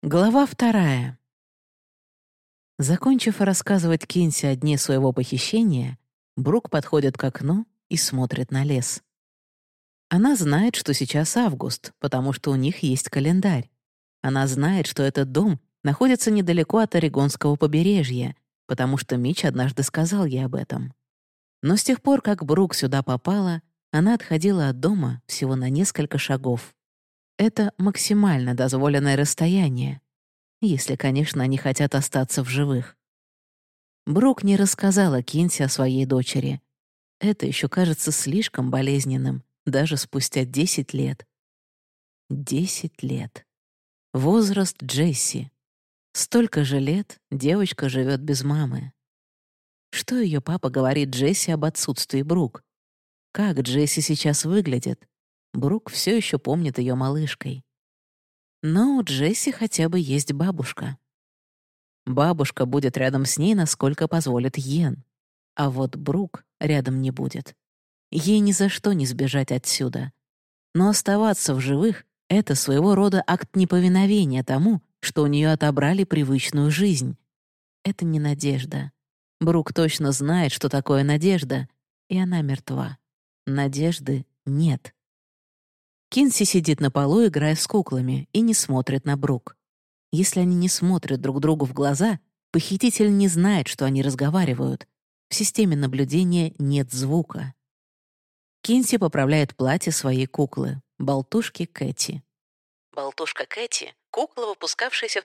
Глава 2. Закончив рассказывать Кинси о дне своего похищения, Брук подходит к окну и смотрит на лес. Она знает, что сейчас август, потому что у них есть календарь. Она знает, что этот дом находится недалеко от Орегонского побережья, потому что Митч однажды сказал ей об этом. Но с тех пор, как Брук сюда попала, она отходила от дома всего на несколько шагов. Это максимально дозволенное расстояние, если, конечно, они хотят остаться в живых. Брук не рассказала Кинси о своей дочери. Это еще кажется слишком болезненным, даже спустя 10 лет. 10 лет. Возраст Джесси. Столько же лет девочка живет без мамы. Что ее папа говорит Джесси об отсутствии Брук? Как Джесси сейчас выглядит? Брук все еще помнит ее малышкой. Но у Джесси хотя бы есть бабушка. Бабушка будет рядом с ней, насколько позволит Йен. А вот Брук рядом не будет. Ей ни за что не сбежать отсюда. Но оставаться в живых — это своего рода акт неповиновения тому, что у нее отобрали привычную жизнь. Это не надежда. Брук точно знает, что такое надежда, и она мертва. Надежды нет. Кинси сидит на полу, играя с куклами, и не смотрит на Брук. Если они не смотрят друг другу в глаза, похититель не знает, что они разговаривают. В системе наблюдения нет звука. Кинси поправляет платье своей куклы, болтушки Кэти. Болтушка Кэти — кукла, выпускавшаяся в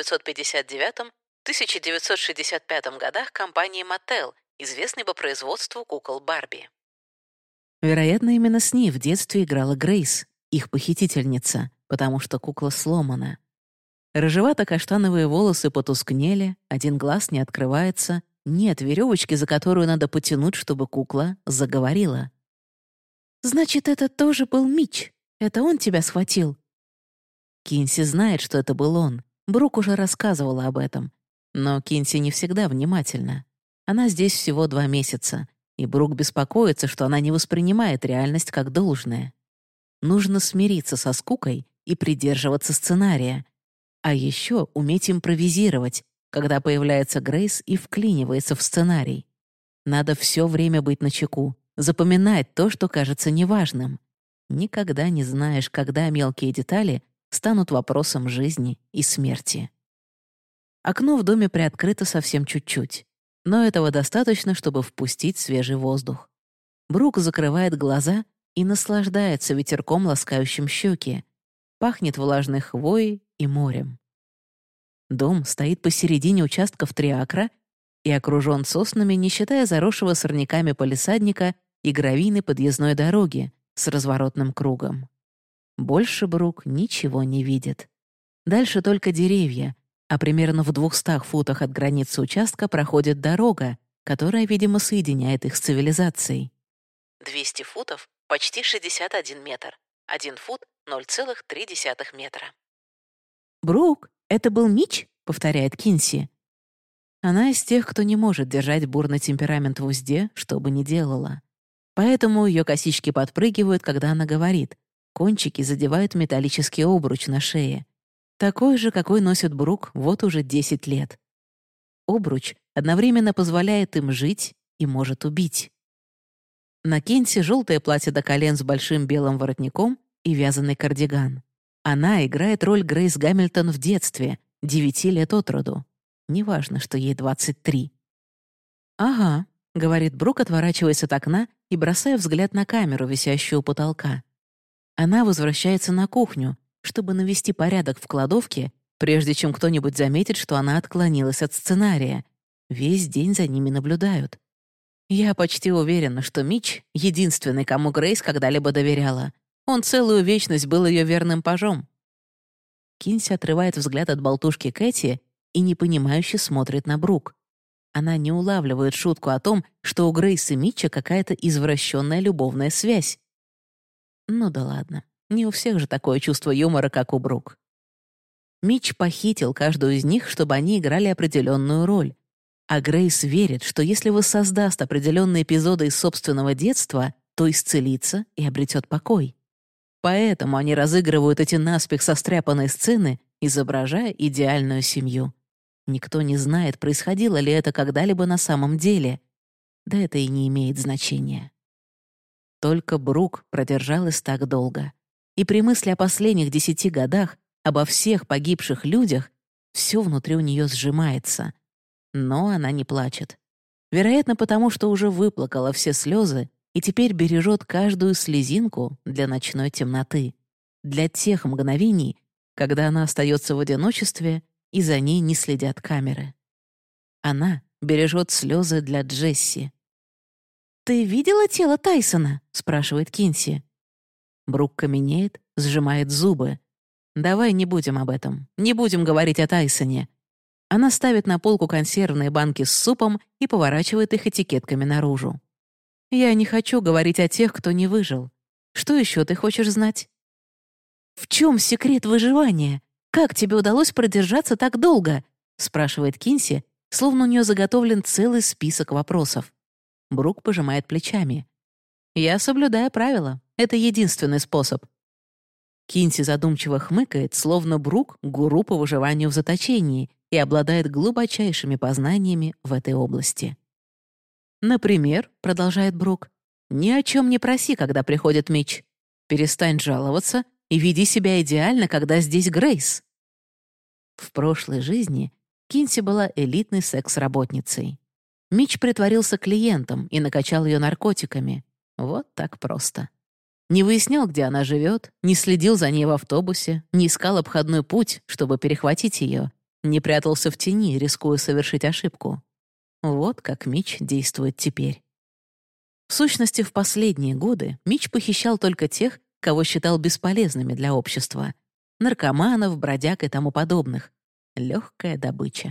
1959-1965 годах компанией Mattel, известной по производству кукол Барби. Вероятно, именно с ней в детстве играла Грейс, их похитительница, потому что кукла сломана. Рыжевато-каштановые волосы потускнели, один глаз не открывается, нет веревочки, за которую надо потянуть, чтобы кукла заговорила. «Значит, это тоже был Митч? Это он тебя схватил?» Кинси знает, что это был он. Брук уже рассказывала об этом. Но Кинси не всегда внимательна. Она здесь всего 2 месяца, и Брук беспокоится, что она не воспринимает реальность как должное. Нужно смириться со скукой и придерживаться сценария. А еще уметь импровизировать, когда появляется Грейс и вклинивается в сценарий. Надо все время быть начеку, запоминать то, что кажется неважным. Никогда не знаешь, когда мелкие детали станут вопросом жизни и смерти. Окно в доме приоткрыто совсем чуть-чуть, но этого достаточно, чтобы впустить свежий воздух. Брук закрывает глаза и наслаждается ветерком, ласкающим щеки. Пахнет влажной хвоей и морем. Дом стоит посередине участка в 3 акра и окружен соснами, не считая заросшего сорняками палисадника и гравийной подъездной дороги с разворотным кругом. Больше Брук ничего не видит. Дальше только деревья, а примерно в 200 футах от границы участка проходит дорога, которая, видимо, соединяет их с цивилизацией. 200 футов — почти 61 метр. 1 фут — 0,3 метра. «Брук, это был Митч?» — повторяет Кинси. Она из тех, кто не может держать бурный темперамент в узде, что бы ни делала. Поэтому ее косички подпрыгивают, когда она говорит. Кончики задевают металлический обруч на шее. Такой же, какой носит Брук вот уже 10 лет. Обруч одновременно позволяет им жить и может убить. На Кинси желтое платье до колен с большим белым воротником и вязаный кардиган. Она играет роль Грейс Гамильтон в детстве, 9 лет от роду. Неважно, что ей 23. «Ага», — говорит Брук, отворачиваясь от окна и бросая взгляд на камеру, висящую у потолка. Она возвращается на кухню, чтобы навести порядок в кладовке, прежде чем кто-нибудь заметит, что она отклонилась от сценария. Весь день за ними наблюдают. Я почти уверена, что Митч — единственный, кому Грейс когда-либо доверяла. Он целую вечность был ее верным пажом. Кинси отрывает взгляд от болтушки Кэти и непонимающе смотрит на Брук. Она не улавливает шутку о том, что у Грейс и Митча какая-то извращенная любовная связь. Ну да ладно, не у всех же такое чувство юмора, как у Брук. Митч похитил каждую из них, чтобы они играли определенную роль. А Грейс верит, что если воссоздаст определенные эпизоды из собственного детства, то исцелится и обретет покой. Поэтому они разыгрывают эти наспех состряпанные сцены, изображая идеальную семью. Никто не знает, происходило ли это когда-либо на самом деле. Да это и не имеет значения. Только Брук продержалась так долго. И при мысли о последних 10 годах, обо всех погибших людях, все внутри у нее сжимается. Но она не плачет. Вероятно, потому что уже выплакала все слезы и теперь бережет каждую слезинку для ночной темноты, для тех мгновений, когда она остается в одиночестве и за ней не следят камеры. Она бережет слезы для Джесси. «Ты видела тело Тайсона?» — спрашивает Кинси. Брук каменеет, сжимает зубы. «Давай не будем об этом. Не будем говорить о Тайсоне». Она ставит на полку консервные банки с супом и поворачивает их этикетками наружу. «Я не хочу говорить о тех, кто не выжил. Что еще ты хочешь знать?» «В чем секрет выживания? Как тебе удалось продержаться так долго?» — спрашивает Кинси, словно у нее заготовлен целый список вопросов. Брук пожимает плечами. «Я соблюдаю правила. Это единственный способ». Кинси задумчиво хмыкает, словно Брук — гуру по выживанию в заточении и обладает глубочайшими познаниями в этой области. «Например, — продолжает Брук, — ни о чем не проси, когда приходит Митч. Перестань жаловаться и веди себя идеально, когда здесь Грейс». В прошлой жизни Кинси была элитной секс-работницей. Митч притворился клиентом и накачал ее наркотиками. Вот так просто. Не выяснял, где она живет, не следил за ней в автобусе, не искал обходной путь, чтобы перехватить ее, не прятался в тени, рискуя совершить ошибку. Вот как Митч действует теперь. В сущности, в последние годы Митч похищал только тех, кого считал бесполезными для общества. Наркоманов, бродяг и тому подобных. Легкая добыча.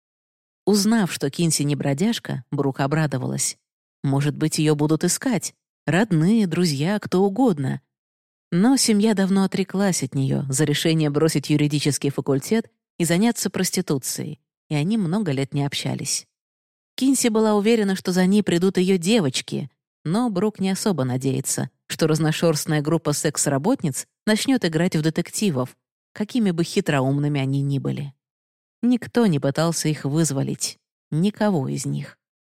Узнав, что Кинси не бродяжка, Брук обрадовалась. Может быть, ее будут искать. Родные, друзья, кто угодно. Но семья давно отреклась от нее за решение бросить юридический факультет и заняться проституцией, и они много лет не общались. Кинси была уверена, что за ней придут ее девочки, но Брук не особо надеется, что разношерстная группа секс-работниц начнет играть в детективов, какими бы хитроумными они ни были. Никто не пытался их вызволить. Никого из них.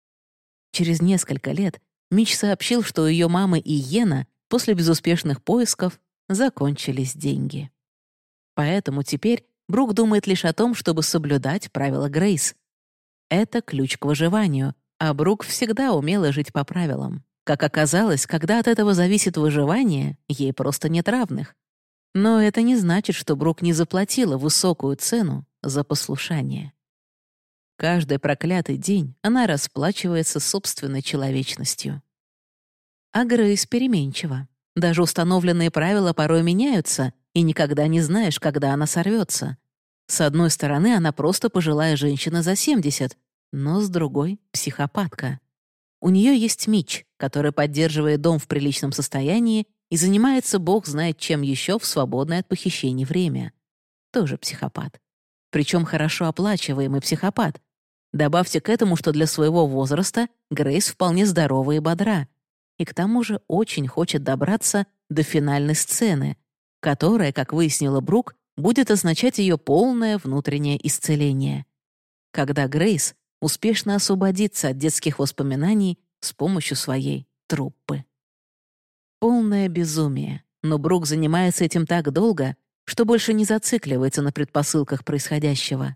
Через несколько лет Митч сообщил, что у ее мамы и Йена после безуспешных поисков закончились деньги. Поэтому теперь Брук думает лишь о том, чтобы соблюдать правила Грейс. Это ключ к выживанию, а Брук всегда умела жить по правилам. Как оказалось, когда от этого зависит выживание, ей просто нет равных. Но это не значит, что Брук не заплатила высокую цену за послушание. Каждый проклятый день она расплачивается собственной человечностью. А Грейс переменчива. Даже установленные правила порой меняются, и никогда не знаешь, когда она сорвется. С одной стороны, она просто пожилая женщина за 70, но с другой — психопатка. У нее есть Митч, который поддерживает дом в приличном состоянии и занимается бог знает чем еще в свободное от похищений время. Тоже психопат. Причем хорошо оплачиваемый психопат. Добавьте к этому, что для своего возраста Грейс вполне здорова и бодра. И к тому же очень хочет добраться до финальной сцены, которая, как выяснила Брук, будет означать ее полное внутреннее исцеление. Когда Грейс успешно освободится от детских воспоминаний с помощью своей труппы. Полное безумие, но Брук занимается этим так долго, что больше не зацикливается на предпосылках происходящего.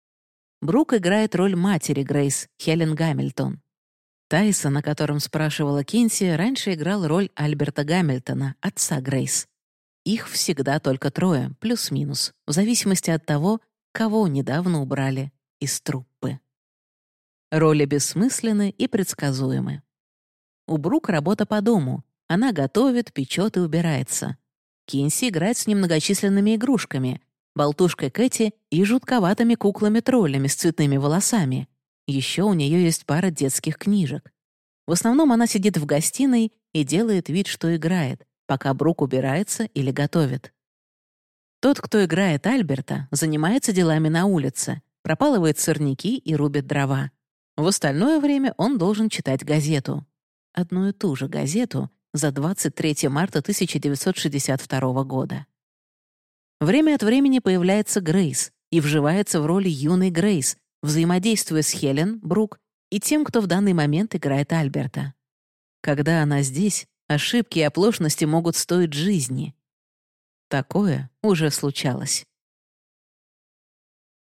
Брук играет роль матери Грейс, Хелен Гамильтон. Тайсон, о котором спрашивала Кинси, раньше играл роль Альберта Гамильтона, отца Грейс. Их всегда только 3, плюс-минус, в зависимости от того, кого недавно убрали из труппы. Роли бессмысленны и предсказуемы. У Брук работа по дому. Она готовит, печет и убирается. Кинси играет с немногочисленными игрушками, болтушкой Кэти и жутковатыми куклами-троллями с цветными волосами. Еще у нее есть пара детских книжек. В основном она сидит в гостиной и делает вид, что играет, пока Брук убирается или готовит. Тот, кто играет Альберта, занимается делами на улице, пропалывает сорняки и рубит дрова. В остальное время он должен читать газету. Одну и ту же газету за 23 марта 1962 года. Время от времени появляется Грейс и вживается в роль юной Грейс, взаимодействуя с Хелен, Брук и тем, кто в данный момент играет Альберта. Когда она здесь, ошибки и оплошности могут стоить жизни. Такое уже случалось.